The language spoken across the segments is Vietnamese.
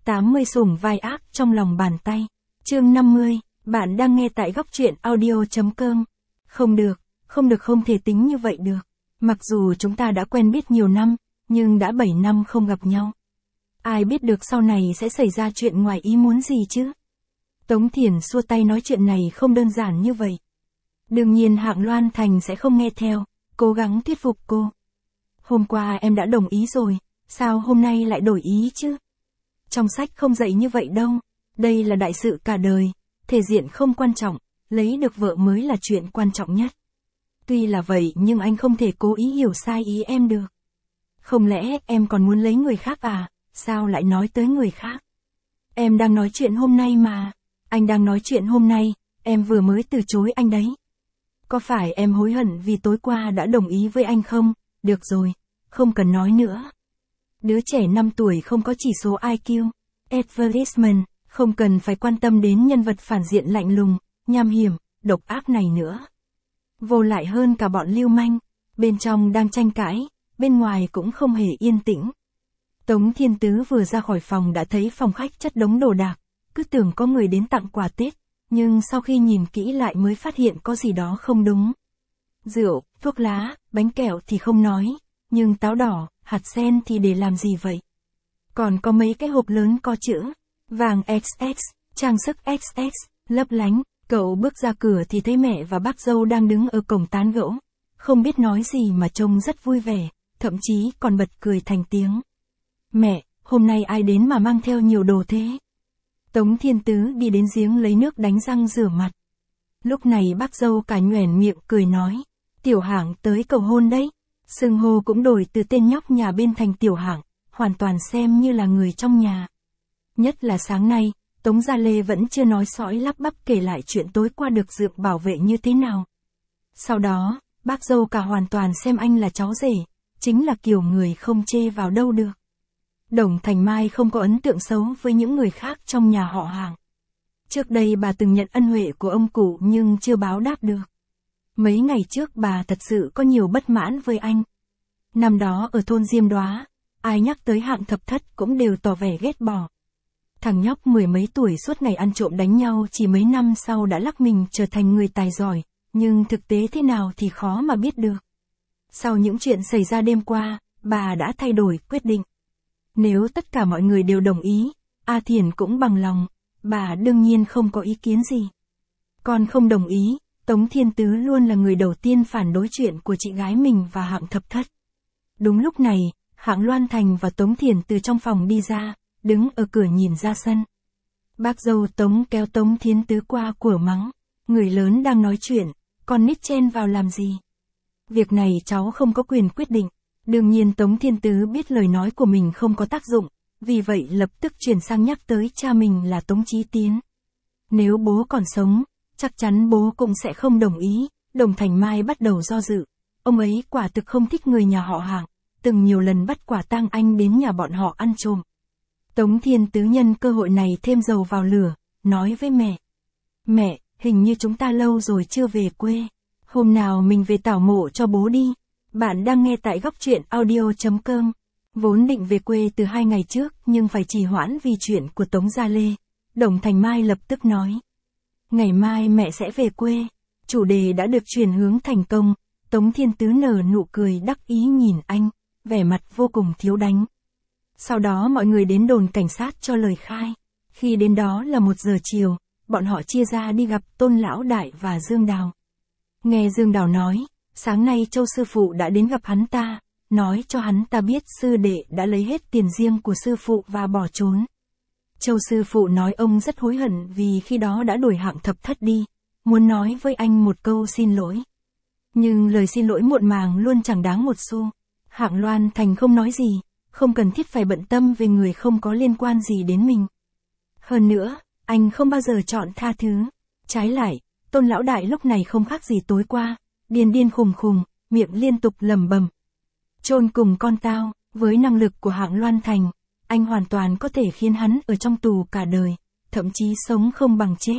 80 sủng vai ác trong lòng bàn tay. Chương 50, bạn đang nghe tại góc truyện audio.com. Không được, không thể tính như vậy được. Mặc dù chúng ta đã quen biết nhiều năm, nhưng đã 7 năm không gặp nhau. Ai biết được sau này sẽ xảy ra chuyện ngoài ý muốn gì chứ? Tống Thiền xua tay nói chuyện này không đơn giản như vậy. Đương nhiên Hạng Loan Thành sẽ không nghe theo, cố gắng thuyết phục cô. Hôm qua em đã đồng ý rồi, sao hôm nay lại đổi ý chứ? Trong sách không dạy như vậy đâu, đây là đại sự cả đời, thể diện không quan trọng, lấy được vợ mới là chuyện quan trọng nhất. Tuy là vậy nhưng anh không thể cố ý hiểu sai ý em được. Không lẽ em còn muốn lấy người khác à, sao lại nói tới người khác? Em đang nói chuyện hôm nay mà, anh đang nói chuyện hôm nay, em vừa mới từ chối anh đấy. Có phải em hối hận vì tối qua đã đồng ý với anh không? Được rồi, không cần nói nữa. Đứa trẻ 5 tuổi không có chỉ số IQ, advertisement, không cần phải quan tâm đến nhân vật phản diện lạnh lùng, nham hiểm, độc ác này nữa. Vô lại hơn cả bọn lưu manh, bên trong đang tranh cãi, bên ngoài cũng không hề yên tĩnh. Tống Thiên Tứ vừa ra khỏi phòng đã thấy phòng khách chất đống đồ đạc, cứ tưởng có người đến tặng quà Tết, nhưng sau khi nhìn kỹ lại mới phát hiện có gì đó không đúng. Rượu, thuốc lá, bánh kẹo thì không nói, nhưng táo đỏ, hạt sen thì để làm gì vậy? Còn có mấy cái hộp lớn có chữ vàng XX, trang sức XX, lấp lánh. Cậu bước ra cửa thì thấy mẹ và bác dâu đang đứng ở cổng tán gẫu, không biết nói gì mà trông rất vui vẻ, thậm chí còn bật cười thành tiếng. Mẹ, hôm nay ai đến mà mang theo nhiều đồ thế? Tống Thiên Tứ đi đến giếng lấy nước đánh răng rửa mặt. Lúc này bác dâu cả nhoẻn miệng cười nói, Tiểu Hạng tới cầu hôn đấy. Xưng hô cũng đổi từ tên nhóc nhà bên thành Tiểu Hạng, hoàn toàn xem như là người trong nhà. Nhất là sáng nay, Tống Gia Lê vẫn chưa nói sõi lắp bắp kể lại chuyện tối qua được Dượng bảo vệ như thế nào. Sau đó, bác dâu cả hoàn toàn xem anh là cháu rể, chính là kiểu người không chê vào đâu được. Đồng Thành Mai không có ấn tượng xấu với những người khác trong nhà họ Hạng. Trước đây bà từng nhận ân huệ của ông cụ nhưng chưa báo đáp được. Mấy ngày trước bà thật sự có nhiều bất mãn với anh. Năm đó ở thôn Diêm Đoá, ai nhắc tới Hạng Thập Thất cũng đều tỏ vẻ ghét bỏ. Thằng nhóc 10 mấy tuổi suốt ngày ăn trộm đánh nhau chỉ mấy năm sau đã lắc mình trở thành người tài giỏi, nhưng thực tế thế nào thì khó mà biết được. Sau những chuyện xảy ra đêm qua, bà đã thay đổi quyết định. Nếu tất cả mọi người đều đồng ý, A Thiển cũng bằng lòng, bà đương nhiên không có ý kiến gì. Còn không đồng ý, Tống Thiên Tứ luôn là người đầu tiên phản đối chuyện của chị gái mình và Hạng Thập Thất. Đúng lúc này, Hạng Loan Thành và Tống Thiển từ trong phòng đi ra, đứng ở cửa nhìn ra sân. Bác dâu Tống kéo Tống Thiên Tứ qua của mắng, người lớn đang nói chuyện, con nít chen vào làm gì? Việc này cháu không có quyền quyết định. Đương nhiên Tống Thiên Tứ biết lời nói của mình không có tác dụng, vì vậy lập tức chuyển sang nhắc tới cha mình là Tống Chí Tiến. Nếu bố còn sống, chắc chắn bố cũng sẽ không đồng ý. Đồng Thành Mai bắt đầu do dự, ông ấy quả thực không thích người nhà họ Hạng, từng nhiều lần bắt quả tang anh đến nhà bọn họ ăn trộm. Tống Thiên Tứ nhân cơ hội này thêm dầu vào lửa, nói với mẹ. Mẹ, hình như chúng ta lâu rồi chưa về quê. Hôm nào mình về tảo mộ cho bố đi. Bạn đang nghe tại góc truyện audio.com. Vốn định về quê từ 2 ngày trước nhưng phải trì hoãn vì chuyện của Tống Gia Lê. Đồng Thành Mai lập tức nói. Ngày mai mẹ sẽ về quê. Chủ đề đã được chuyển hướng thành công. Tống Thiên Tứ nở nụ cười đắc ý nhìn anh, vẻ mặt vô cùng thiếu đánh. Sau đó mọi người đến đồn cảnh sát cho lời khai. Khi đến đó là 1 giờ chiều, bọn họ chia ra đi gặp Tôn Lão Đại và Dương Đào. Nghe Dương Đào nói, sáng nay Châu sư phụ đã đến gặp hắn ta, nói cho hắn ta biết sư đệ đã lấy hết tiền riêng của sư phụ và bỏ trốn. Châu sư phụ nói ông rất hối hận vì khi đó đã đuổi Hạng Thập Thất đi, muốn nói với anh một câu xin lỗi. Nhưng lời xin lỗi muộn màng luôn chẳng đáng một xu. Hạng Loan Thành không nói gì, không cần thiết phải bận tâm về người không có liên quan gì đến mình. Hơn nữa, anh không bao giờ chọn tha thứ. Trái lại, Tôn Lão Đại lúc này không khác gì tối qua, điên điên khùng khùng, miệng liên tục lẩm bẩm. Chôn cùng con tao, với năng lực của Hạng Loan Thành, anh hoàn toàn có thể khiến hắn ở trong tù cả đời, thậm chí sống không bằng chết.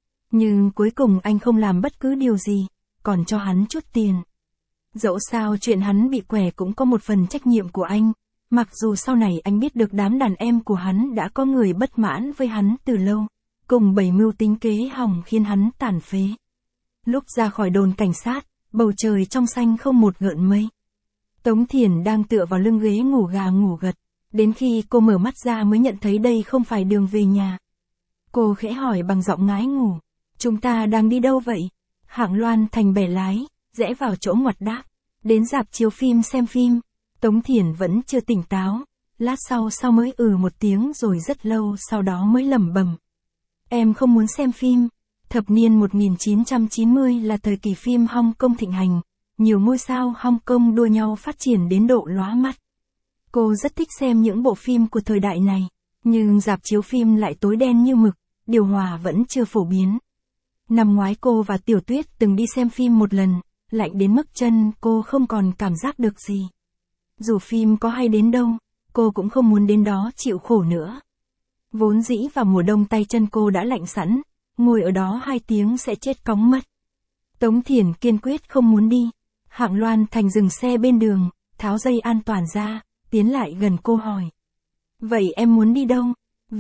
Nhưng cuối cùng anh không làm bất cứ điều gì, còn cho hắn chút tiền. Dẫu sao chuyện hắn bị quẻ cũng có một phần trách nhiệm của anh, Mặc dù sau này anh biết được đám đàn em của hắn đã có người bất mãn với hắn từ lâu, cùng bày mưu tính kế hòng khiến hắn tàn phế. Lúc ra khỏi đồn cảnh sát, bầu trời trong xanh không một gợn mây. Tống Thiển đang tựa vào lưng ghế ngủ gà ngủ gật, đến khi cô mở mắt ra mới nhận thấy đây không phải đường về nhà. Cô khẽ hỏi bằng giọng ngái ngủ, chúng ta đang đi đâu vậy? Hạng Loan Thành bẻ lái, rẽ vào chỗ ngoặt đáp, đến rạp chiếu phim xem phim. Tống Thiển vẫn chưa tỉnh táo, lát sau mới một tiếng rồi rất lâu sau đó mới lẩm bẩm. Em không muốn xem phim. Thập niên 1990 là thời kỳ phim Hong Kong thịnh hành, nhiều ngôi sao Hong Kong đua nhau phát triển đến độ lóa mắt. Cô rất thích xem những bộ phim của thời đại này, nhưng rạp chiếu phim lại tối đen như mực, điều hòa vẫn chưa phổ biến. Năm ngoái cô và Tiểu Tuyết từng đi xem phim một lần, lạnh đến mức chân cô không còn cảm giác được gì. Dù phim có hay đến đâu, cô cũng không muốn đến đó chịu khổ nữa. Vốn dĩ vào mùa đông tay chân cô đã lạnh sẵn, ngồi ở đó 2 tiếng sẽ chết cóng mất. Tống Thiển kiên quyết không muốn đi. Hạng Loan Thành dừng xe bên đường, tháo dây an toàn ra, tiến lại gần cô hỏi. Vậy em muốn đi đâu?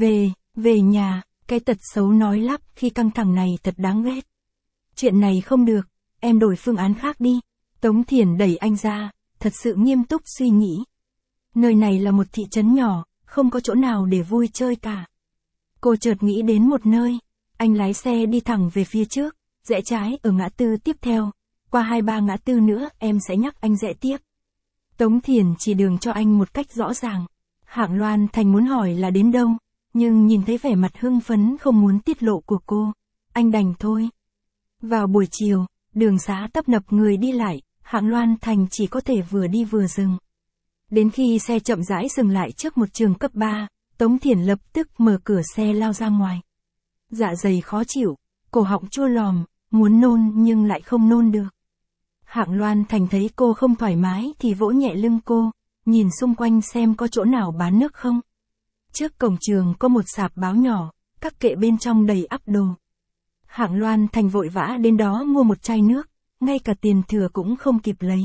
Về nhà, cái tật xấu nói lắp khi căng thẳng này thật đáng ghét. Chuyện này không được, em đổi phương án khác đi. Tống Thiển đẩy anh ra, thật sự nghiêm túc suy nghĩ. Nơi này là một thị trấn nhỏ, không có chỗ nào để vui chơi cả. Cô chợt nghĩ đến một nơi. Anh lái xe đi thẳng về phía trước, rẽ trái ở ngã tư tiếp theo, qua 2-3 ngã tư nữa em sẽ nhắc anh rẽ tiếp. Tống Thiển chỉ đường cho anh một cách rõ ràng. Hạng Loan Thành muốn hỏi là đến đâu, nhưng nhìn thấy vẻ mặt hưng phấn không muốn tiết lộ của cô, anh đành thôi. Vào buổi chiều, đường xá tấp nập người đi lại, Hạng Loan Thành chỉ có thể vừa đi vừa dừng. Đến khi xe chậm rãi dừng lại trước một trường cấp 3, Tống Thiển lập tức mở cửa xe lao ra ngoài. Dạ dày khó chịu, cổ họng chua lòm, muốn nôn nhưng lại không nôn được. Hạng Loan Thành thấy cô không thoải mái thì vỗ nhẹ lưng cô, nhìn xung quanh xem có chỗ nào bán nước không. Trước cổng trường có một sạp báo nhỏ, các kệ bên trong đầy ắp đồ. Hạng Loan Thành vội vã đến đó mua một chai nước, ngay cả tiền thừa cũng không kịp lấy.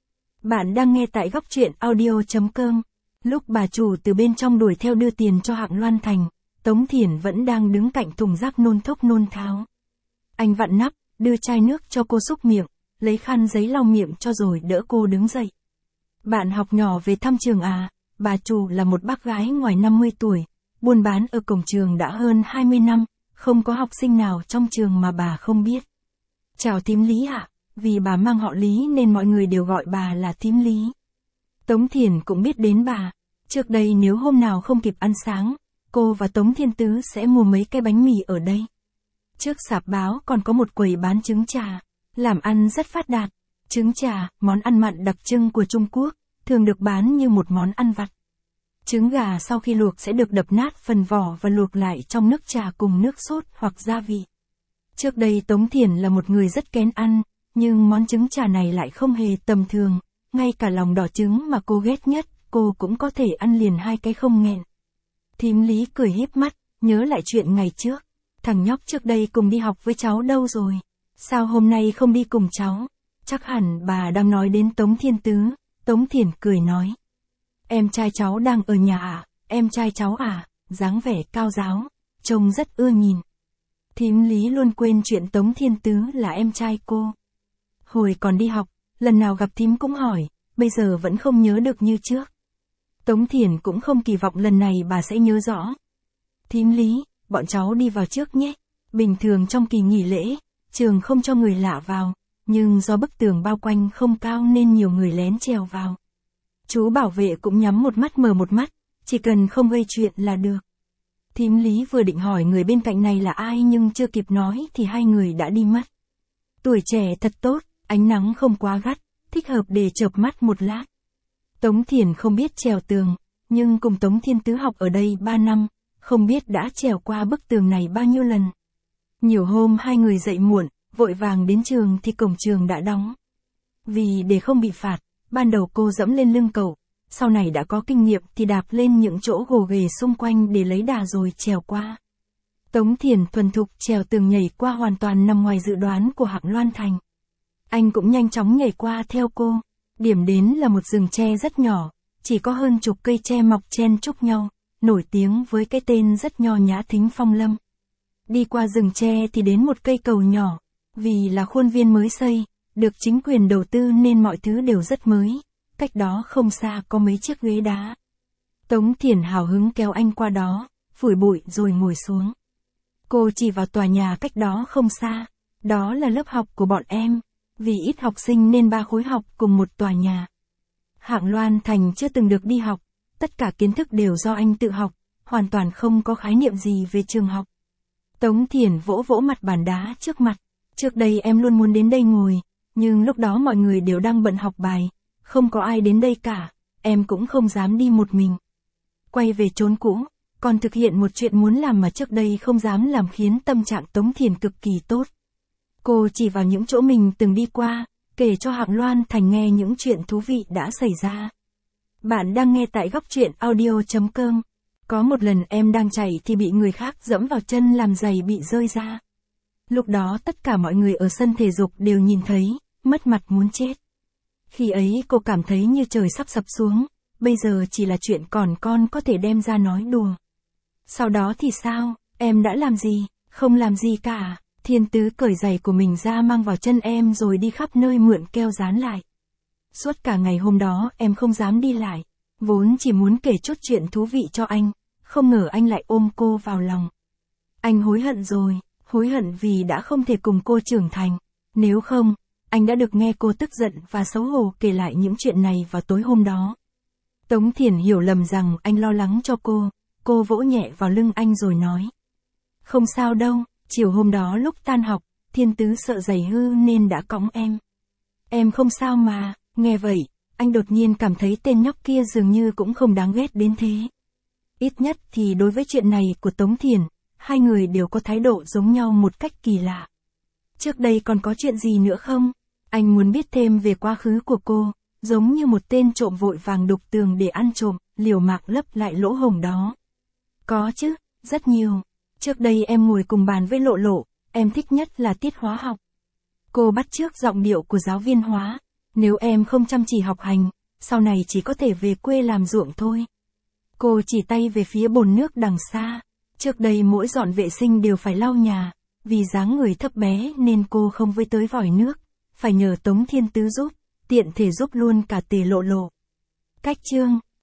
Bạn đang nghe tại góc truyện audio.com. Lúc bà chủ từ bên trong đuổi theo đưa tiền cho Hạng Loan Thành, Tống Thiển vẫn đang đứng cạnh thùng rác nôn thốc nôn tháo. Anh vặn nắp, đưa chai nước cho cô xúc miệng, lấy khăn giấy lau miệng cho rồi đỡ cô đứng dậy. Bạn học nhỏ về thăm trường à? Bà chủ là một bác gái ngoài 50 tuổi, buôn bán ở cổng trường đã hơn 20 năm, không có học sinh nào trong trường mà bà không biết. Chào thím Lý ạ, vì bà mang họ Lý nên mọi người đều gọi bà là thím Lý. Tống Thiển cũng biết đến bà, trước đây nếu hôm nào không kịp ăn sáng, cô và Tống Thiên Tứ sẽ mua mấy cái bánh mì ở đây. Trước sạp báo còn có một quầy bán trứng trà, làm ăn rất phát đạt. Trứng trà, món ăn mặn đặc trưng của Trung Quốc, thường được bán như một món ăn vặt. Trứng gà sau khi luộc sẽ được đập nát phần vỏ và luộc lại trong nước trà cùng nước sốt hoặc gia vị. Trước đây Tống Thiển là một người rất kén ăn, nhưng món trứng trà này lại không hề tầm thường, ngay cả lòng đỏ trứng mà cô ghét nhất, cô cũng có thể ăn liền 2 cái không nghẹn. Thím Lý cười híp mắt, nhớ lại chuyện ngày trước. Thằng nhóc trước đây cùng đi học với cháu đâu rồi? Sao hôm nay không đi cùng cháu? Chắc hẳn bà đang nói đến Tống Thiên Tứ. Tống Thiển cười nói. Em trai cháu đang ở nhà à? Em trai cháu à? Dáng vẻ cao giáo, trông rất ưa nhìn. Thím Lý luôn quên chuyện Tống Thiên Tứ là em trai cô. Hồi còn đi học, lần nào gặp thím cũng hỏi, bây giờ vẫn không nhớ được như trước. Tống Thiển cũng không kỳ vọng lần này bà sẽ nhớ rõ. Thím Lý, bọn cháu đi vào trước nhé. Bình thường trong kỳ nghỉ lễ, trường không cho người lạ vào, nhưng do bức tường bao quanh không cao nên nhiều người lén trèo vào. Chú bảo vệ cũng nhắm một mắt mở một mắt, chỉ cần không gây chuyện là được. Thím Lý vừa định hỏi người bên cạnh này là ai nhưng chưa kịp nói thì 2 người đã đi mất. Tuổi trẻ thật tốt, ánh nắng không quá gắt, thích hợp để chợp mắt một lát. Tống Thiển không biết trèo tường, nhưng cùng Tống Thiên Tứ học ở đây 3 năm, không biết đã trèo qua bức tường này bao nhiêu lần. Nhiều hôm 2 người dậy muộn, vội vàng đến trường thì cổng trường đã đóng. Vì để không bị phạt, ban đầu cô dẫm lên lưng cậu, sau này đã có kinh nghiệm thì đạp lên những chỗ gồ ghề xung quanh để lấy đà rồi trèo qua. Tống Thiển thuần thục trèo tường nhảy qua hoàn toàn nằm ngoài dự đoán của Hạng Loan Thành. Anh cũng nhanh chóng nhảy qua theo cô. Điểm đến là một rừng tre rất nhỏ, chỉ có hơn chục cây tre mọc chen chúc nhau, nổi tiếng với cái tên rất nho nhã Thính Phong Lâm. Đi qua rừng tre thì đến một cây cầu nhỏ, vì là khuôn viên mới xây, được chính quyền đầu tư nên mọi thứ đều rất mới, cách đó không xa có mấy chiếc ghế đá. Tống Thiển hào hứng kéo anh qua đó, phủi bụi rồi ngồi xuống. Cô chỉ vào tòa nhà cách đó không xa, đó là lớp học của bọn em, vì ít học sinh nên 3 khối học cùng một tòa nhà. Hạng Loan Thành chưa từng được đi học, tất cả kiến thức đều do anh tự học, hoàn toàn không có khái niệm gì về trường học. Tống Thiển vỗ vỗ mặt bàn đá trước mặt, trước đây em luôn muốn đến đây ngồi, nhưng lúc đó mọi người đều đang bận học bài, không có ai đến đây cả, em cũng không dám đi một mình. Quay về chốn cũ, còn thực hiện một chuyện muốn làm mà trước đây không dám làm khiến tâm trạng Tống Thiển cực kỳ tốt. Cô chỉ vào những chỗ mình từng đi qua, kể cho Hạng Loan Thành nghe những chuyện thú vị đã xảy ra. Bạn đang nghe tại góc truyện audio.com. Có một lần em đang chạy thì bị người khác dẫm vào chân làm giày bị rơi ra. Lúc đó tất cả mọi người ở sân thể dục đều nhìn thấy, mất mặt muốn chết. Khi ấy cô cảm thấy như trời sắp sập xuống, bây giờ chỉ là chuyện còn con có thể đem ra nói đùa. Sau đó thì sao, em đã làm gì? Không làm gì cả. Thiên Tứ cởi giày của mình ra mang vào chân em rồi đi khắp nơi mượn keo dán lại. Suốt cả ngày hôm đó em không dám đi lại, vốn chỉ muốn kể chút chuyện thú vị cho anh, không ngờ anh lại ôm cô vào lòng. Anh hối hận rồi, hối hận vì đã không thể cùng cô trưởng thành, nếu không, anh đã được nghe cô tức giận và xấu hổ kể lại những chuyện này vào tối hôm đó. Tống Thiển hiểu lầm rằng anh lo lắng cho cô vỗ nhẹ vào lưng anh rồi nói. Không sao đâu, chiều hôm đó lúc tan học, Thiên Tứ sợ giày hư nên đã cõng em. Em không sao mà, nghe vậy, anh đột nhiên cảm thấy tên nhóc kia dường như cũng không đáng ghét đến thế. Ít nhất thì đối với chuyện này của Tống Thiển, hai người đều có thái độ giống nhau một cách kỳ lạ. Trước đây còn có chuyện gì nữa không? Anh muốn biết thêm về quá khứ của cô, giống như một tên trộm vội vàng đục tường để ăn trộm, liều mạng lấp lại lỗ hổng đó. Có chứ, rất nhiều. Trước đây em ngồi cùng bàn với Lộ Lộ, em thích nhất là tiết hóa học. Cô bắt chước giọng điệu của giáo viên hóa, nếu em không chăm chỉ học hành, sau này chỉ có thể về quê làm ruộng thôi. Cô chỉ tay về phía bồn nước đằng xa, trước đây mỗi dọn vệ sinh đều phải lau nhà, vì dáng người thấp bé nên cô không với tới vòi nước, phải nhờ Tống Thiên Tứ giúp, tiện thể giúp luôn cả Tề Lộ Lộ. Cách chương